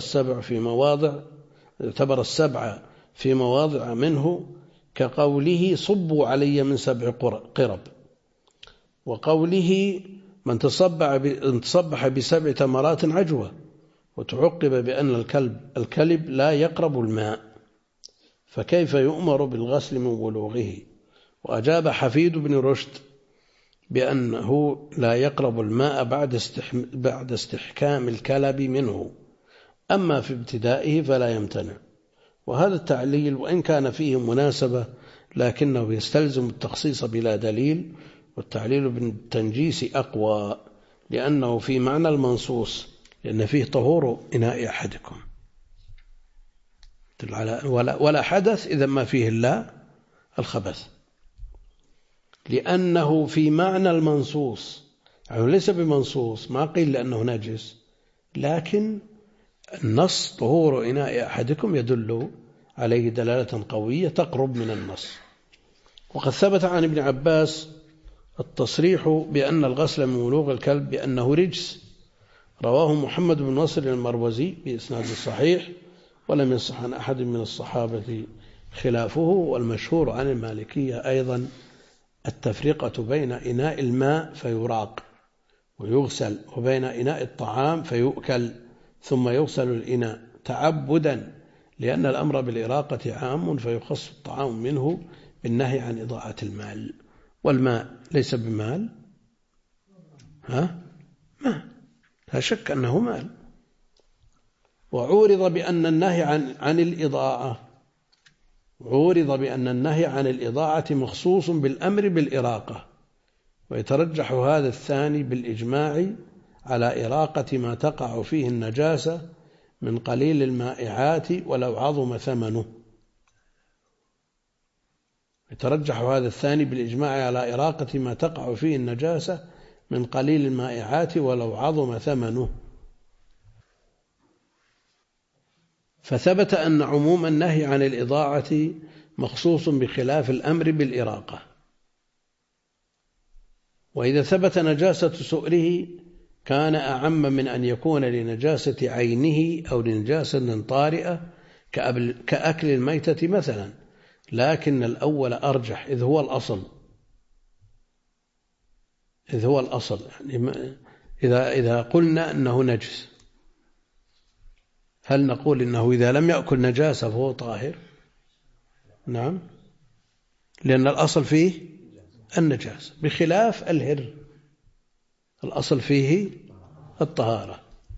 في مواضع منه كقوله صبوا علي من 7 قرب، وقوله من تصبح ب7 تمرات عجوة، وتعقب بأن الكلب لا يقرب الماء، فكيف يؤمر بالغسل من بلوغه؟ وأجاب حفيد بن رشد بأنه لا يقرب الماء بعد استحكام الكلب منه، أما في ابتدائه فلا يمتنع. وهذا التعليل وإن كان فيه مناسبة لكنه يستلزم التخصيص بلا دليل، والتعليل بالتنجيس أقوى لأنه في معنى المنصوص، لأن فيه طهور إناء أحدكم، ولا حدث إذا ما فيه إلا الخبث، لأنه في معنى المنصوص، يعني ليس بمنصوص، ما قيل لأنه نجس، لكن النص طهور إناء أحدكم يدل عليه دلالة قوية تقرب من النص. وقد ثبت عن ابن عباس التصريح بأن الغسل من بلوغ الكلب بأنه رجس، رواه محمد بن نصر المروزي بإسناد صحيح، ولم يصح عن أحد من الصحابة خلافه. والمشهور عن المالكية أيضا التفرقة بين إناء الماء فيراق ويغسل وبين إناء الطعام فيؤكل ثم يغسل الإناء تعبدا، لأن الأمر بالإراقة عام فيخص الطعام منه بالنهي عن إضاعة المال. والماء ليس بمال، ماء لا شك أنه مال. وعورض بأن النهي عن الإضاعة مخصوص بالأمر بالإراقة، ويترجح هذا الثاني بالإجماع على إراقة ما تقع فيه النجاسة من قليل المائعات ولو عظم ثمنه. يترجح هذا الثاني بالإجماع على إراقة ما تقع فيه النجاسة من قليل المائعات ولو عظم ثمنه. فثبت أن عموم النهي عن الإضاعة مخصوص بخلاف الأمر بالإراقة. وإذا ثبت نجاسة سؤره كان أعم من أن يكون لنجاسة عينه أو لنجاسة طارئة كأكل الميتة مثلا، لكن الأول أرجح إذ هو الأصل. يعني إذا قلنا أنه نجس، هل نقول إنه إذا لم يأكل نجاسة فهو طاهر؟ نعم، لأن الأصل فيه النجاسة بخلاف الهر، الأصل فيه الطهارة.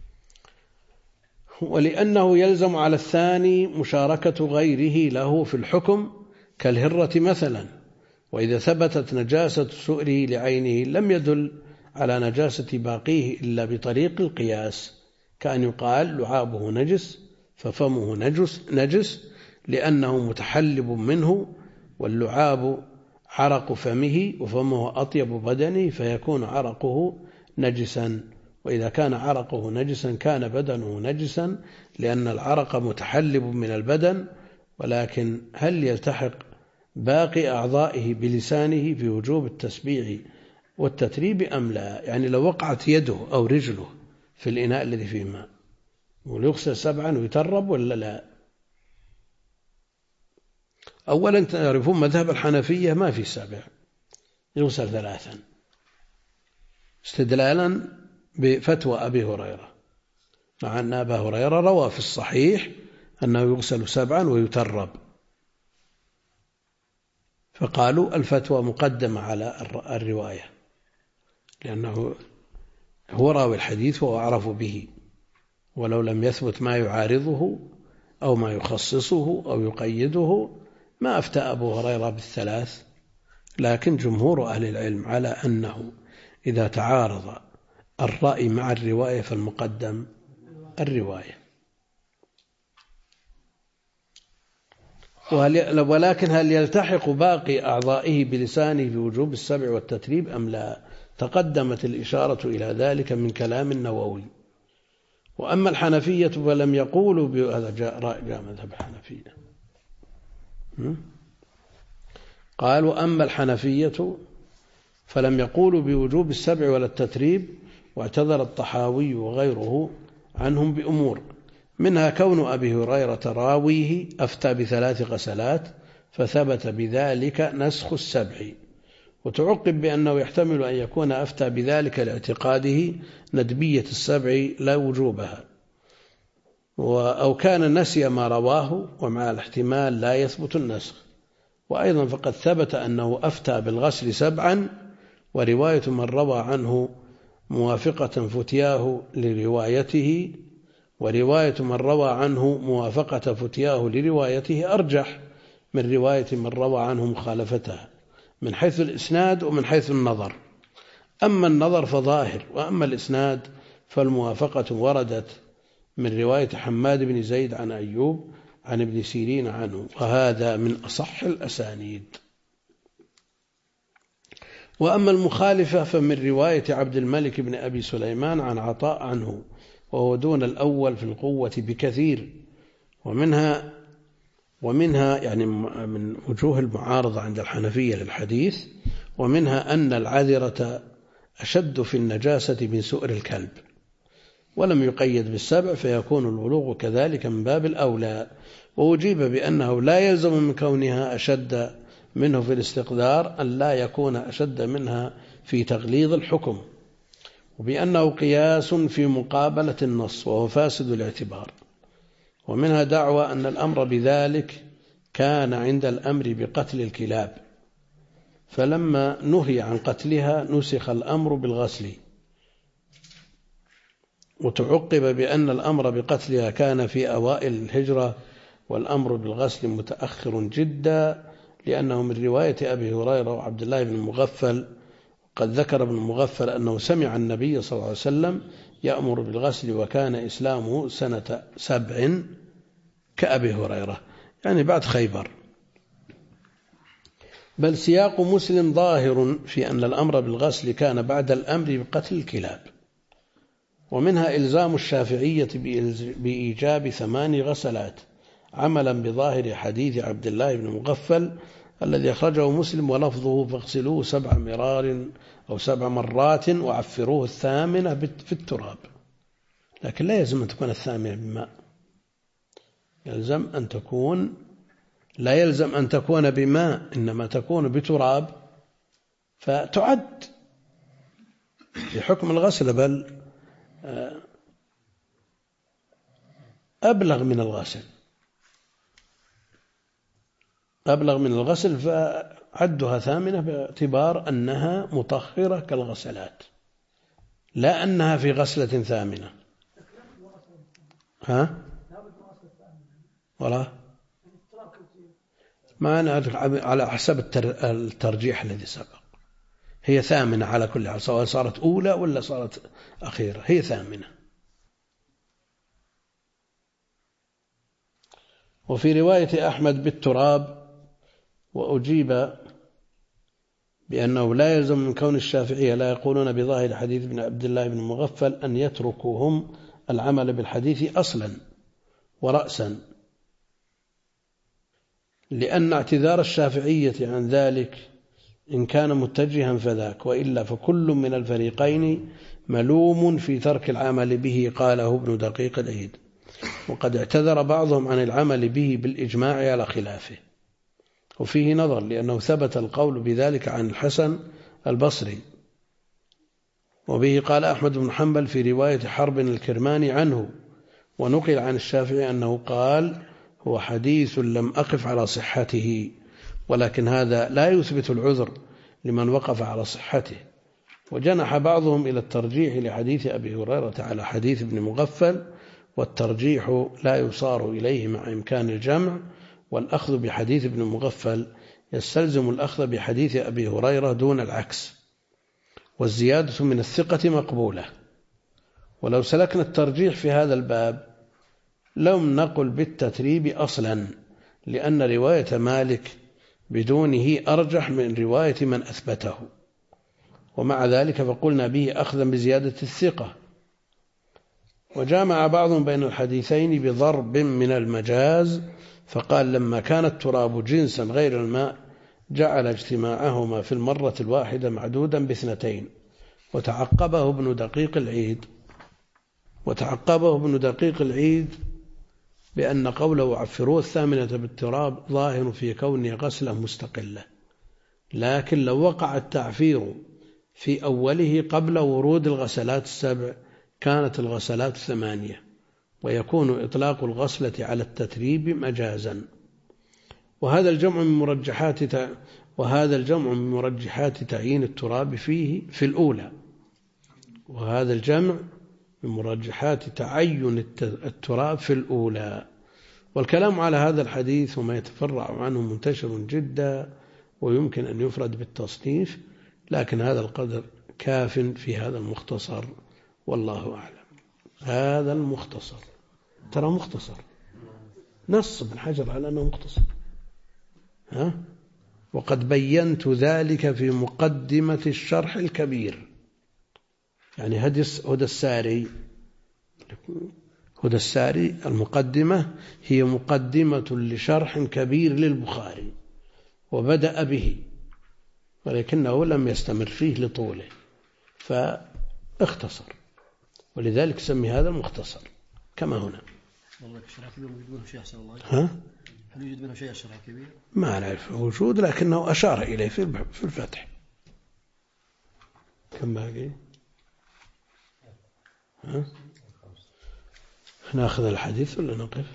ولأنه يلزم على الثاني مشاركة غيره له في الحكم كالهرة مثلا. وإذا ثبتت نجاسة سؤره لعينه لم يدل على نجاسة باقيه إلا بطريق القياس، كأن يقال لعابه نجس ففمه نجس لأنه متحلب منه، واللعاب عرق فمه وفمه أطيب بدنه فيكون عرقه نجسا. وإذا كان عرقه نجسا كان بدنه نجسا لأن العرق متحلب من البدن. ولكن هل يلتحق باقي أعضائه بلسانه في وجوب التسبيع والتتريب أم لا؟ يعني لو وقعت يده أو رجله في الإناء الذي فيه ماء ويغسل 7 ويترب ولا لا؟ أولا تعرفون مذهب الحنفية ما في 7، يغسل 3 استدلالا بفتوى أبي هريرة، مع أن أبا هريرة روى في الصحيح أنه يغسل 7 ويترب، فقالوا الفتوى مقدمة على الرواية لأنه هو راوي الحديث وهو أعرف به، ولو لم يثبت ما يعارضه أو ما يخصصه أو يقيده ما أفتى أبو هريرة بال3. لكن جمهور أهل العلم على أنه إذا تعارض الرأي مع الرواية فالمقدم الرواية. ولكن هل يلتحق باقي أعضائه بلسانه في وجوب 7 والتتريب أم لا؟ تقدمت الإشارة إلى ذلك من كلام النووي. وأما الحنفية فلم يقولوا بهذا، جاء مذهب الحنفية قالوا أما الحنفية فلم يقولوا بوجوب السبع ولا التتريب، واعتذر الطحاوي وغيره عنهم بأمور، منها كون أبي هريرة راويه أفتى ب3 غسلات فثبت بذلك نسخ السبع، وتعقب بأنه يحتمل أن يكون أفتى بذلك لاعتقاده ندبية السبع لا وجوبها، أو كان نسي ما رواه، ومع الاحتمال لا يثبت النسخ. وأيضا فقد ثبت أنه أفتى بالغسل 7، ورواية من روى عنه موافقة فتياه لروايته، ورواية من روى عنه موافقة فتياه لروايته أرجح من رواية من روى عنه مخالفتها من حيث الإسناد ومن حيث النظر. أما النظر فظاهر، وأما الإسناد فالموافقة وردت من رواية حماد بن زيد عن أيوب عن ابن سيرين عنه، وهذا من أصح الأسانيد. وأما المخالفة فمن رواية عبد الملك بن أبي سليمان عن عطاء عنه، وهو دون الأول في القوة بكثير. ومنها يعني من وجوه المعارضة عند الحنفية للحديث، ومنها أن العذرة أشد في النجاسة من سؤر الكلب، ولم يقيد بالسبع، فيكون البلوغ كذلك من باب الأولى. وأجيب بأنه لا يلزم من كونها أشد منه في الاستقدار أن لا يكون أشد منها في تغليظ الحكم، وبأنه قياس في مقابلة النص وهو فاسد الاعتبار. ومنها دعوى أن الأمر بذلك كان عند الأمر بقتل الكلاب، فلما نهي عن قتلها نسخ الأمر بالغسل، وتعقب بأن الأمر بقتلها كان في أوائل الهجرة، والأمر بالغسل متأخر جدا، لأنه من رواية أبي هريرة وعبد الله بن مغفل. قد ذكر ابن مغفل أنه سمع النبي صلى الله عليه وسلم يأمر بالغسل، وكان إسلامه سنة 7 كأبي هريرة، يعني بعد خيبر. بل سياق مسلم ظاهر في أن الأمر بالغسل كان بعد الأمر بقتل الكلاب. ومنها إلزام الشافعية بإيجاب 8 غسلات عملا بظاهر حديث عبد الله بن مغفل الذي أخرجه مسلم، ولفظه فاغسلوه 7 مرار أو 7 مرات وعفروه 8 في التراب. لكن لا يلزم أن تكون 8 بماء، لا يلزم أن تكون بماء، إنما تكون بتراب فتعد في حكم الغسل، بل أبلغ من الغسل، فعدها 8 باعتبار أنها مطهرة كالغسلات، لا أنها في غسلة 8. ولا ما أنا على حسب الترجيح الذي سبق، هي 8 على كل حال، سواء صارت أولى ولا صارت أخيرة، هي 8. وفي رواية أحمد بالتراب. وأجيب بأنه لا يلزم من كون الشافعية لا يقولون بظاهر حديث ابن عبد الله بن مغفل أن يتركوا هم العمل بالحديث أصلا ورأسا، لأن اعتذار الشافعية عن ذلك إن كان متجها فذاك، وإلا فكل من الفريقين ملوم في ترك العمل به، قاله ابن دقيق العيد. وقد اعتذر بعضهم عن العمل به بالإجماع على خلافه، وفيه نظر، لأنه ثبت القول بذلك عن الحسن البصري، وبه قال أحمد بن حنبل في رواية حرب الكرماني عنه. ونقل عن الشافعي أنه قال هو حديث لم أقف على صحته، ولكن هذا لا يثبت العذر لمن وقف على صحته. وجنح بعضهم إلى الترجيح لحديث أبي هريرة على حديث ابن مغفل، والترجيح لا يصار إليه مع إمكان الجمع، والأخذ بحديث ابن مغفل يستلزم الأخذ بحديث أبي هريرة دون العكس، والزيادة من الثقة مقبولة. ولو سلكنا الترجيح في هذا الباب لم نقل بالتتريب أصلا، لأن رواية مالك بدونه أرجح من رواية من أثبته، ومع ذلك فقلنا به أخذا بزيادة الثقة. وجامع بعضهم بين الحديثين بضرب من المجاز، فقال لما كان التراب جنسا غير الماء جعل اجتماعهما في المرة الواحدة معدودا ب2، وتعقبه ابن دقيق العيد بأن قوله عفروه 8 بالتراب ظاهر في كونه غسلة مستقلة، لكن لو وقع التعفير في أوله قبل ورود الغسلات 7 كانت الغسلات 8، ويكون إطلاق الغسلة على التتريب مجازا. وهذا الجمع من مرجحات تعيين التراب فيه في الأولى، وهذا الجمع من مرجحات تعين التراب في الأولى. والكلام على هذا الحديث وما يتفرع عنه منتشر جدا، ويمكن أن يفرد بالتصنيف، لكن هذا القدر كاف في هذا المختصر، والله أعلم. هذا المختصر ترى مختصر، نص ابن حجر على أنه مختصر، وقد بينت ذلك في مقدمة الشرح الكبير. يعني هدى الساري المقدمة هي مقدمة لشرح كبير للبخاري، وبدأ به ولكنه لم يستمر فيه لطوله فاختصر، ولذلك سمي هذا المختصر كما هنا. والله الشرح الكبير موجود منه شيء أحسن الله. هل يوجد منه شيء الشرح الكبير؟ ما نعرف وجود، لكنه أشار إليه في الفتح. كم باقي؟ ناخذ الحديث ولا نقف؟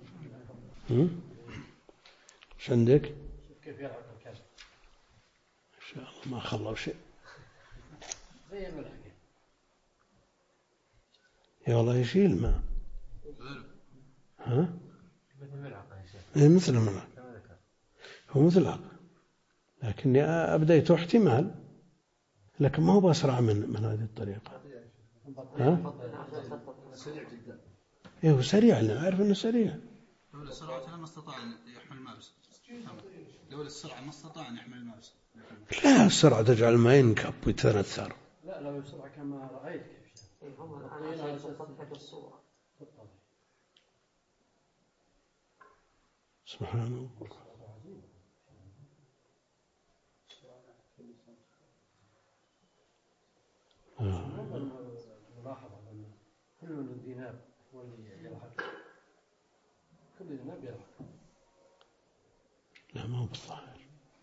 ايش عندك؟ كيف يلعب الكلب؟ ان شاء الله ما خلوا شيء. زي الملح. يا والله يشيل ما. مثل الملعقة يا شيخ. إيه مثل الملعقة. هو مثل العقل، لكني أبديت احتمال، لكن ما هو بأسرع من هذه الطريقة. سريع جدا. إيه هو سريع، أنا عارف إنه سريع. لولا السرعة ما استطاع أن يحمل الملابس. لولا السرعة ما استطاع أن يحمل الملابس. لا، السرعة تجعل ما ينكب ويتنثر. لا لو السرعة كما رأيت كيف. أنا صفحة الصورة. سبحان الله. ملاحظة أن كل من الذناب هو اللي يضحك، كل ذناب يضحك. لا ما هو بالظاهر،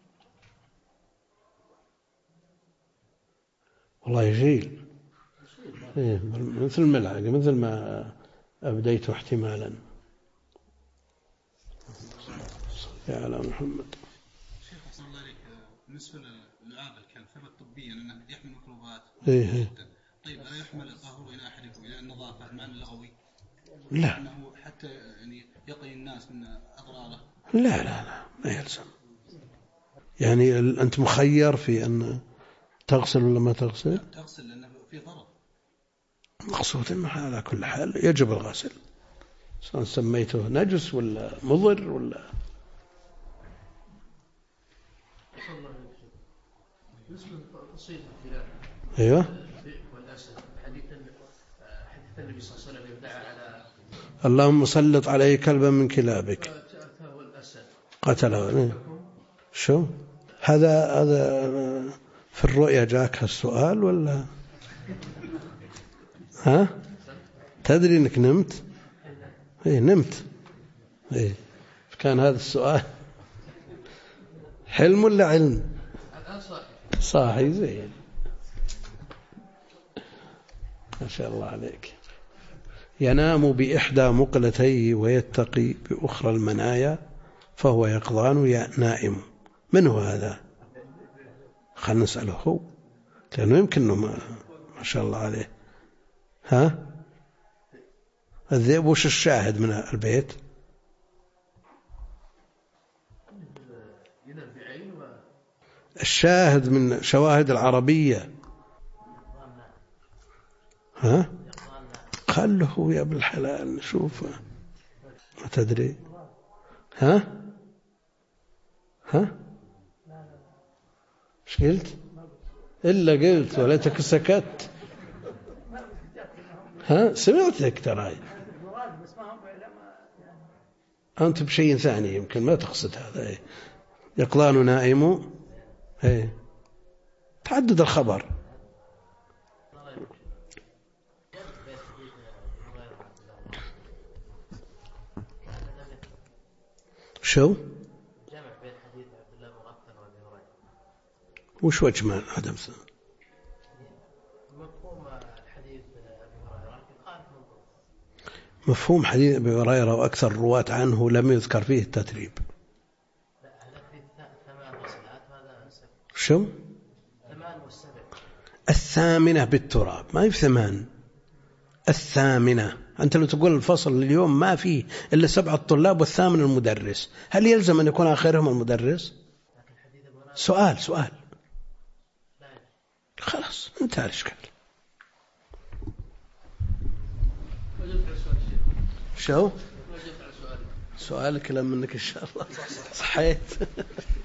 والله يشيل. إيه مثل الملعقة، مثل ما أبديت احتمالا. يا على محمد. شيخ أحسن الله عليك، بالنسبة للعاب الكلب ثبت طبيا أنه يحمل ميكروبات. إيه. طيب ألا يحمل القهوة إلى أحدكم إلى النظافة مع اللغوي؟ لا. أنه حتى يعني يقي الناس من أضراره. لا ما يلزم. يعني أنت مخير في أن تغسل ولا ما تغسل؟ تغسل لأنه في ضرر. مقصود أنه على كل حال يجب الغسل، سواء سميته نجس ولا مضر ولا. بالنسبة لتصيد الكلاب. أيوه. والأسد حديث النبي صلى الله عليه وسلم يدعى على اللهم سلط عليه كلبا من كلابك. فأتاه الأسد قتله. شو هذا في الرؤيا جاك هالسؤال ولا؟ تدري انك نمت؟ ايه نمت. ايه كان هذا السؤال حلم ولا علم؟ صاحي زين، ما شاء الله عليك. ينام بإحدى مقلتيه ويتقي بأخرى المنايا فهو يقظان نائم. من هو هذا؟ خلنا نسأله هو، لأنه يمكن أنه ما شاء الله عليه. الذئب وش الشاهد من البيت؟ الشاهد من شواهد العربية. خله يا ابن الحلال نشوفه. ما تدري؟ ايش قلت؟ إلا قلت وليتك سكت. سمعتك ترى. أنت بشيء ثاني يمكن ما تقصد هذا. يقظان نائم. إيه. تعدد الخبر. شو؟ جمع بين حديث عبد الله مغفل وابي هريره. وش وجه ما عدم مفهوم الحديث ابي هريره يخالف منظور. مفهوم حديث أبي هريرة وأكثر الرواة عنه لم يذكر فيه التتريب. لا هذا في 8 وصلات وهذا 7. شو؟ 8 و7. الثامنة بالتراب، ما هي 8. الثامنة. أنت لو تقول الفصل اليوم ما فيه إلا 7 طلاب والثامن المدرس، هل يلزم أن يكون آخرهم المدرس؟ سؤال. خلاص انتهى الإشكال. شو؟ سؤالك لما منك إن شاء الله صحيت.